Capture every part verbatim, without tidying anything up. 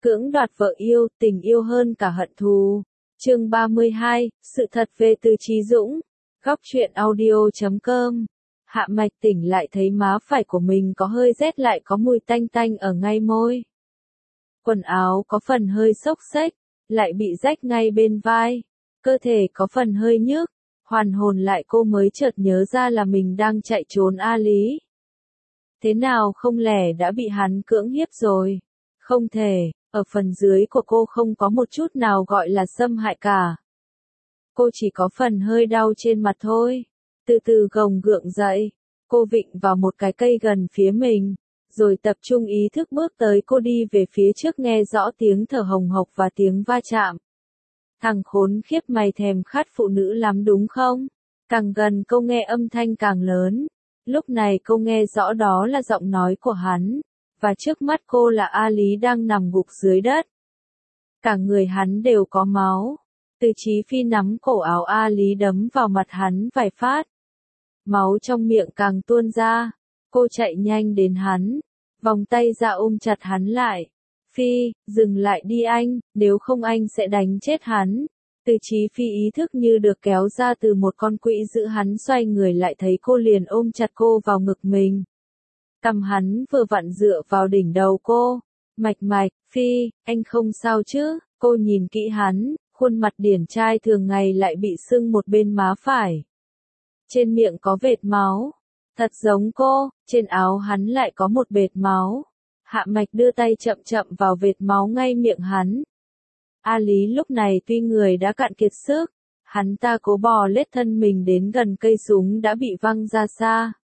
Cưỡng đoạt vợ yêu, tình yêu hơn cả hận thù. Chương ba mươi hai, sự thật về Từ Chí Dũng. Góc truyện audio chấm com. Hạ Mạch tỉnh lại thấy má phải của mình có hơi rét, lại có mùi tanh tanh ở ngay môi. Quần áo có phần hơi xốc xếch, lại bị rách ngay bên vai. Cơ thể có phần hơi nhức. Hoàn hồn lại cô mới chợt nhớ ra là mình đang chạy trốn A Lý. Thế nào không lẽ đã bị hắn cưỡng hiếp rồi? Không thể, ở phần dưới của cô không có một chút nào gọi là xâm hại cả. Cô chỉ có phần hơi đau trên mặt thôi. Từ từ gồng gượng dậy, cô vịn vào một cái cây gần phía mình, rồi tập trung ý thức bước tới. Cô đi về phía trước, nghe rõ tiếng thở hồng hộc và tiếng va chạm. Thằng khốn khiếp, mày thèm khát phụ nữ lắm đúng không? Càng gần cô nghe âm thanh càng lớn. Lúc này cô nghe rõ đó là giọng nói của hắn, và trước mắt cô là A Lý đang nằm gục dưới đất. Cả người hắn đều có máu. Từ Chí Phi nắm cổ áo A Lý đấm vào mặt hắn vài phát. Máu trong miệng càng tuôn ra. Cô chạy nhanh đến hắn, vòng tay ra ôm chặt hắn lại. Phi, dừng lại đi anh, nếu không anh sẽ đánh chết hắn. Từ Chí Phi ý thức như được kéo ra từ một con quỷ dữ, hắn xoay người lại thấy cô liền ôm chặt cô vào ngực mình. Cằm hắn vừa vặn dựa vào đỉnh đầu cô. Mạch Mạch, Phi, anh không sao chứ? Cô nhìn kỹ hắn, khuôn mặt điển trai thường ngày lại bị sưng một bên má phải. Trên miệng có vệt máu. Thật giống cô, trên áo hắn lại có một vệt máu. Hạ Mạch đưa tay chậm chậm vào vệt máu ngay miệng hắn. A Lý lúc này tuy người đã cạn kiệt sức, hắn ta cố bò lết thân mình đến gần cây súng đã bị văng ra xa.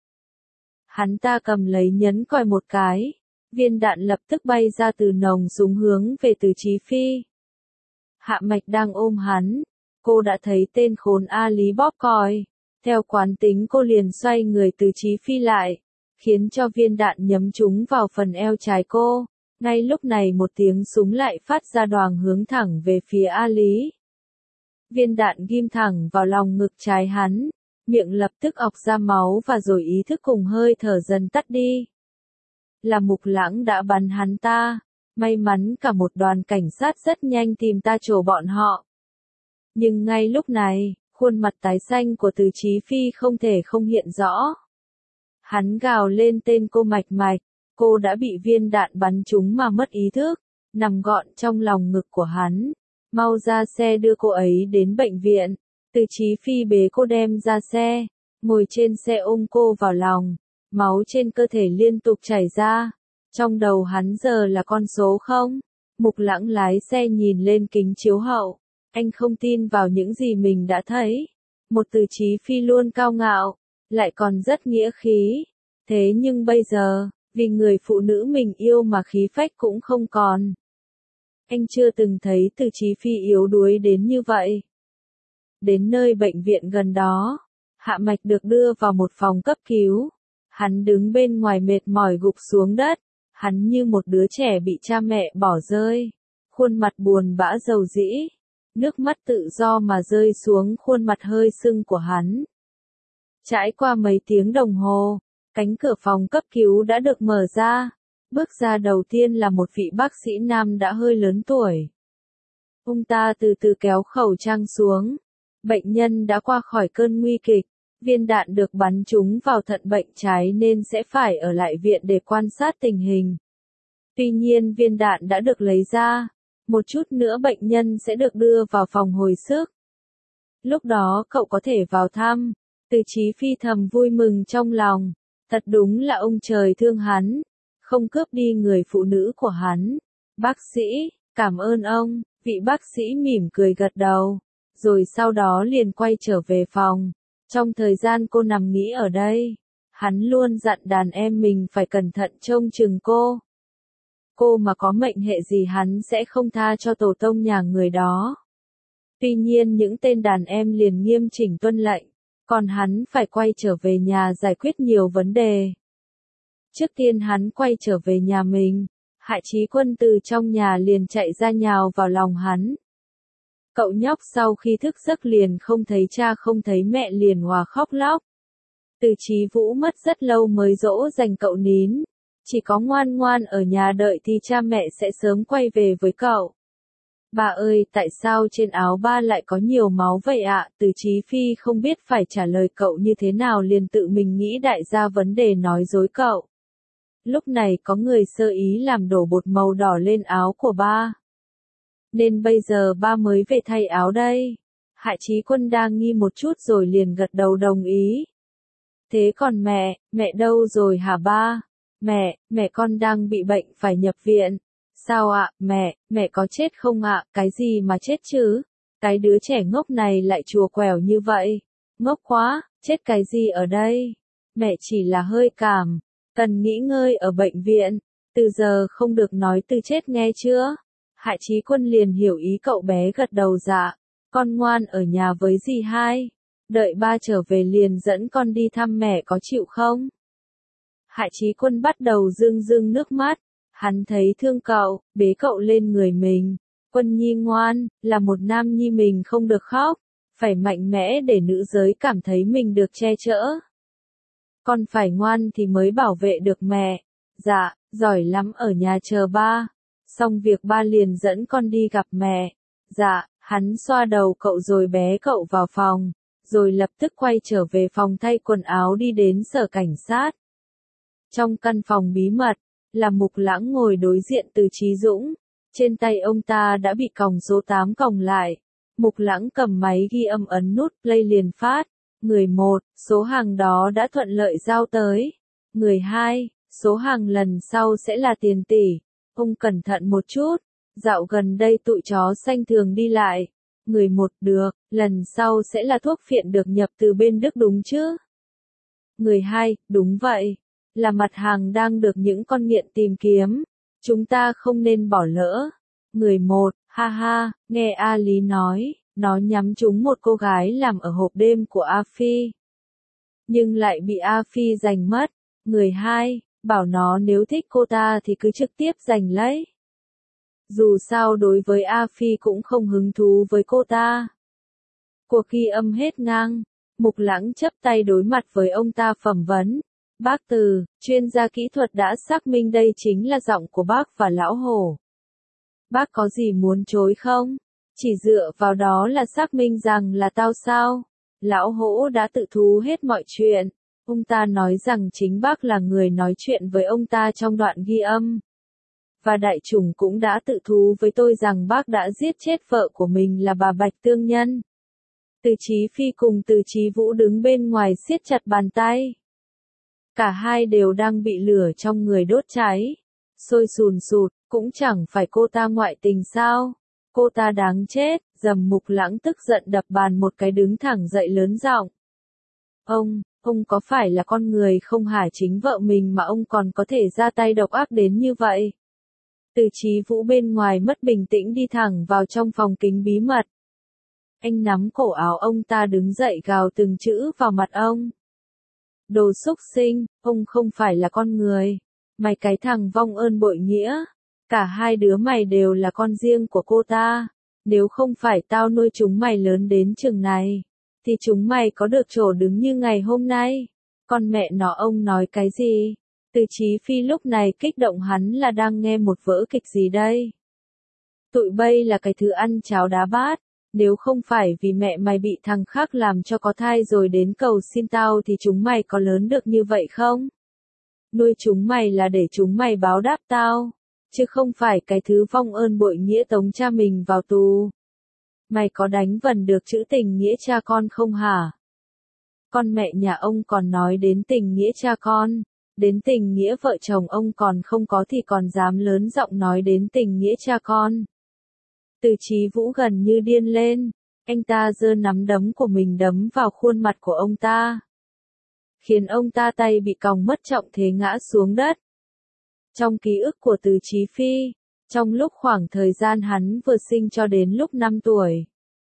Hắn ta cầm lấy nhấn còi một cái, viên đạn lập tức bay ra từ nòng súng hướng về Từ Chí Phi. Hạ Mạch đang ôm hắn, cô đã thấy tên khốn A Lý bóp còi. Theo quán tính cô liền xoay người Từ Chí Phi lại, khiến cho viên đạn nhắm trúng vào phần eo trái cô. Ngay lúc này một tiếng súng lại phát ra đoàng hướng thẳng về phía A Lý. Viên đạn ghim thẳng vào lòng ngực trái hắn, miệng lập tức ọc ra máu và rồi ý thức cùng hơi thở dần tắt đi. Là Mục Lãng đã bắn hắn ta, may mắn cả một đoàn cảnh sát rất nhanh tìm ta trổ bọn họ. Nhưng ngay lúc này, khuôn mặt tái xanh của Từ Chí Phi không thể không hiện rõ. Hắn gào lên tên cô Mạch Mạch. Cô đã bị viên đạn bắn trúng mà mất ý thức, nằm gọn trong lòng ngực của hắn. Mau ra xe đưa cô ấy đến bệnh viện. Từ Chí Phi bế cô đem ra xe, ngồi trên xe ôm cô vào lòng. Máu trên cơ thể liên tục chảy ra. Trong đầu hắn giờ là con số không. Mục Lãng lái xe nhìn lên kính chiếu hậu. Anh không tin vào những gì mình đã thấy. Một Từ Chí Phi luôn cao ngạo, lại còn rất nghĩa khí. Thế nhưng bây giờ, vì người phụ nữ mình yêu mà khí phách cũng không còn. Anh chưa từng thấy Từ Chí Phi yếu đuối đến như vậy. Đến nơi bệnh viện gần đó, Hạ Mạch được đưa vào một phòng cấp cứu. Hắn đứng bên ngoài mệt mỏi gục xuống đất. Hắn như một đứa trẻ bị cha mẹ bỏ rơi. Khuôn mặt buồn bã dầu dĩ. Nước mắt tự do mà rơi xuống khuôn mặt hơi sưng của hắn. Trải qua mấy tiếng đồng hồ, cánh cửa phòng cấp cứu đã được mở ra. Bước ra đầu tiên là một vị bác sĩ nam đã hơi lớn tuổi. Ông ta từ từ kéo khẩu trang xuống. Bệnh nhân đã qua khỏi cơn nguy kịch. Viên đạn được bắn trúng vào thận bệnh trái nên sẽ phải ở lại viện để quan sát tình hình. Tuy nhiên viên đạn đã được lấy ra. Một chút nữa bệnh nhân sẽ được đưa vào phòng hồi sức. Lúc đó cậu có thể vào thăm. Từ Chí Phi thầm vui mừng trong lòng. Thật đúng là ông trời thương hắn, không cướp đi người phụ nữ của hắn. Bác sĩ, cảm ơn ông. Vị bác sĩ mỉm cười gật đầu, rồi sau đó liền quay trở về phòng. Trong thời gian cô nằm nghỉ ở đây, hắn luôn dặn đàn em mình phải cẩn thận trông chừng cô. Cô mà có mệnh hệ gì hắn sẽ không tha cho tổ tông nhà người đó. Tuy nhiên những tên đàn em liền nghiêm chỉnh tuân lệnh. Còn hắn phải quay trở về nhà giải quyết nhiều vấn đề. Trước tiên hắn quay trở về nhà mình, Hạ Chí Quân từ trong nhà liền chạy ra nhào vào lòng hắn. Cậu nhóc sau khi thức giấc liền không thấy cha không thấy mẹ liền òa khóc lóc. Từ Chí Vũ mất rất lâu mới dỗ dành cậu nín. Chỉ có ngoan ngoan ở nhà đợi thì cha mẹ sẽ sớm quay về với cậu. Ba ơi, tại sao trên áo ba lại có nhiều máu vậy ạ? Từ Chí Phi không biết phải trả lời cậu như thế nào liền tự mình nghĩ đại ra vấn đề nói dối cậu. Lúc này có người sơ ý làm đổ bột màu đỏ lên áo của ba. Nên bây giờ ba mới về thay áo đây. Hạ Chí Quân đang nghi một chút rồi liền gật đầu đồng ý. Thế còn mẹ, mẹ đâu rồi hả ba? Mẹ, mẹ con đang bị bệnh phải nhập viện. Sao ạ, mẹ, mẹ có chết không ạ? Cái gì mà chết chứ? Cái đứa trẻ ngốc này lại chùa quẻo như vậy. Ngốc quá, chết cái gì ở đây? Mẹ chỉ là hơi cảm, cần nghỉ ngơi ở bệnh viện. Từ giờ không được nói từ chết nghe chưa? Hạ Chí Quân liền hiểu ý cậu bé gật đầu dạ. Con ngoan ở nhà với dì hai. Đợi ba trở về liền dẫn con đi thăm mẹ có chịu không? Hạ Chí Quân bắt đầu rưng rưng nước mắt. Hắn thấy thương cậu, bế cậu lên người mình. Quân nhi ngoan, là một nam nhi mình không được khóc. Phải mạnh mẽ để nữ giới cảm thấy mình được che chở. Con phải ngoan thì mới bảo vệ được mẹ. Dạ, giỏi lắm ở nhà chờ ba. Xong việc ba liền dẫn con đi gặp mẹ. Dạ, hắn xoa đầu cậu rồi bé cậu vào phòng. Rồi lập tức quay trở về phòng thay quần áo đi đến sở cảnh sát. Trong căn phòng bí mật, là Mục Lãng ngồi đối diện Từ Chí Dũng. Trên tay ông ta đã bị còng số tám còng lại. Mục Lãng cầm máy ghi âm ấn nút play liền phát. Người một, số hàng đó đã thuận lợi giao tới. Người hai, số hàng lần sau sẽ là tiền tỷ. Ông cẩn thận một chút. Dạo gần đây tụi chó xanh thường đi lại. Người một được, lần sau sẽ là thuốc phiện được nhập từ bên Đức đúng chứ? Người hai, đúng vậy. Là mặt hàng đang được những con nghiện tìm kiếm. Chúng ta không nên bỏ lỡ. Người một, ha ha, nghe A Lý nói, nó nhắm trúng một cô gái làm ở hộp đêm của A Phi. Nhưng lại bị A Phi giành mất. Người hai, bảo nó nếu thích cô ta thì cứ trực tiếp giành lấy. Dù sao đối với A Phi cũng không hứng thú với cô ta. Cuộc ghi âm hết ngang, Mục Lãng chắp tay đối mặt với ông ta phẩm vấn. Bác Từ, chuyên gia kỹ thuật đã xác minh đây chính là giọng của bác và lão hổ. Bác có gì muốn chối không? Chỉ dựa vào đó là xác minh rằng là tao sao? Lão hổ đã tự thú hết mọi chuyện. Ông ta nói rằng chính bác là người nói chuyện với ông ta trong đoạn ghi âm. Và đại chủng cũng đã tự thú với tôi rằng bác đã giết chết vợ của mình là bà Bạch Tương Nhân. Từ Chí Phi cùng Từ Chí Vũ đứng bên ngoài siết chặt bàn tay. Cả hai đều đang bị lửa trong người đốt cháy. Sôi sùn sụt, cũng chẳng phải cô ta ngoại tình sao. Cô ta đáng chết, Dầm Mục Lãng tức giận đập bàn một cái đứng thẳng dậy lớn giọng. Ông, ông có phải là con người không hả chính vợ mình mà ông còn có thể ra tay độc ác đến như vậy? Từ Chí Vũ bên ngoài mất bình tĩnh đi thẳng vào trong phòng kính bí mật. Anh nắm cổ áo ông ta đứng dậy gào từng chữ vào mặt ông. Đồ xúc sinh, ông không phải là con người. Mày cái thằng vong ơn bội nghĩa. Cả hai đứa mày đều là con riêng của cô ta. Nếu không phải tao nuôi chúng mày lớn đến chừng này, thì chúng mày có được chỗ đứng như ngày hôm nay. Con mẹ nó ông nói cái gì? Từ Chí Phi lúc này kích động hắn là đang nghe một vở kịch gì đây? Tụi bay là cái thứ ăn cháo đá bát. Nếu không phải vì mẹ mày bị thằng khác làm cho có thai rồi đến cầu xin tao thì chúng mày có lớn được như vậy không? Nuôi chúng mày là để chúng mày báo đáp tao, chứ không phải cái thứ vong ơn bội nghĩa tống cha mình vào tù. Mày có đánh vần được chữ tình nghĩa cha con không hả? Con mẹ nhà ông còn nói đến tình nghĩa cha con, đến tình nghĩa vợ chồng ông còn không có thì còn dám lớn giọng nói đến tình nghĩa cha con. Từ Chí Vũ gần như điên lên, anh ta giơ nắm đấm của mình đấm vào khuôn mặt của ông ta, khiến ông ta tay bị còng mất trọng thế ngã xuống đất. Trong ký ức của Từ Chí Phi, trong lúc khoảng thời gian hắn vừa sinh cho đến lúc năm tuổi,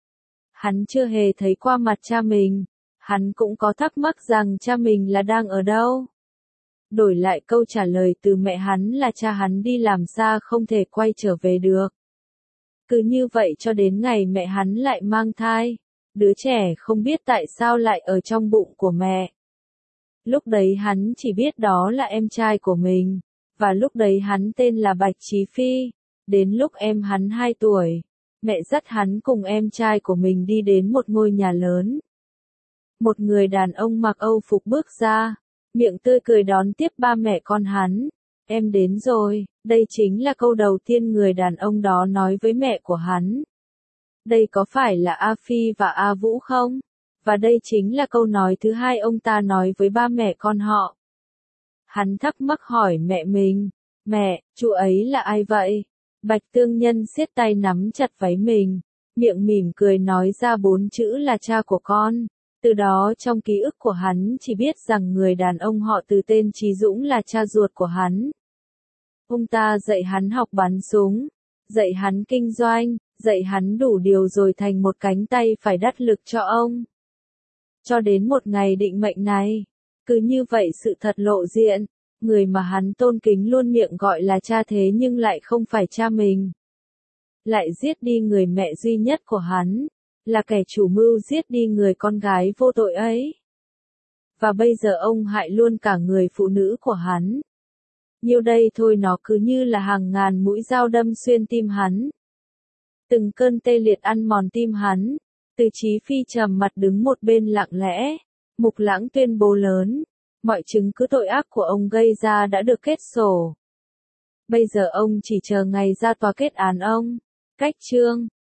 hắn chưa hề thấy qua mặt cha mình, hắn cũng có thắc mắc rằng cha mình là đang ở đâu. Đổi lại câu trả lời từ mẹ hắn là cha hắn đi làm xa không thể quay trở về được. Cứ như vậy cho đến ngày mẹ hắn lại mang thai, đứa trẻ không biết tại sao lại ở trong bụng của mẹ. Lúc đấy hắn chỉ biết đó là em trai của mình, Và lúc đấy hắn tên là Bạch Chí Phi. Đến lúc em hắn hai tuổi, mẹ dắt hắn cùng em trai của mình đi đến một ngôi nhà lớn. Một người đàn ông mặc Âu phục bước ra, miệng tươi cười đón tiếp ba mẹ con hắn. Em đến rồi, đây chính là câu đầu tiên người đàn ông đó nói với mẹ của hắn. Đây có phải là A Phi và A Vũ không? Và đây chính là câu nói thứ hai ông ta nói với ba mẹ con họ. Hắn thắc mắc hỏi mẹ mình, mẹ, chú ấy là ai vậy? Bạch Tương Nhân siết tay nắm chặt váy mình, miệng mỉm cười nói ra bốn chữ là cha của con. Từ đó trong ký ức của hắn chỉ biết rằng người đàn ông họ Từ tên Chí Dũng là cha ruột của hắn. Ông ta dạy hắn học bắn súng, dạy hắn kinh doanh, dạy hắn đủ điều rồi thành một cánh tay phải đắc lực cho ông. Cho đến một ngày định mệnh này, cứ như vậy sự thật lộ diện, người mà hắn tôn kính luôn miệng gọi là cha thế nhưng lại không phải cha mình. Lại giết đi người mẹ duy nhất của hắn, là kẻ chủ mưu giết đi người con gái vô tội ấy. Và bây giờ ông hại luôn cả người phụ nữ của hắn. Nhiêu đây thôi nó cứ như là hàng ngàn mũi dao đâm xuyên tim hắn. Từng cơn tê liệt ăn mòn tim hắn. Từ Chí Phi trầm mặt đứng một bên lặng lẽ. Mục Lãng tuyên bố lớn. Mọi chứng cứ tội ác của ông gây ra đã được kết sổ. Bây giờ ông chỉ chờ ngày ra tòa kết án ông. Cách chương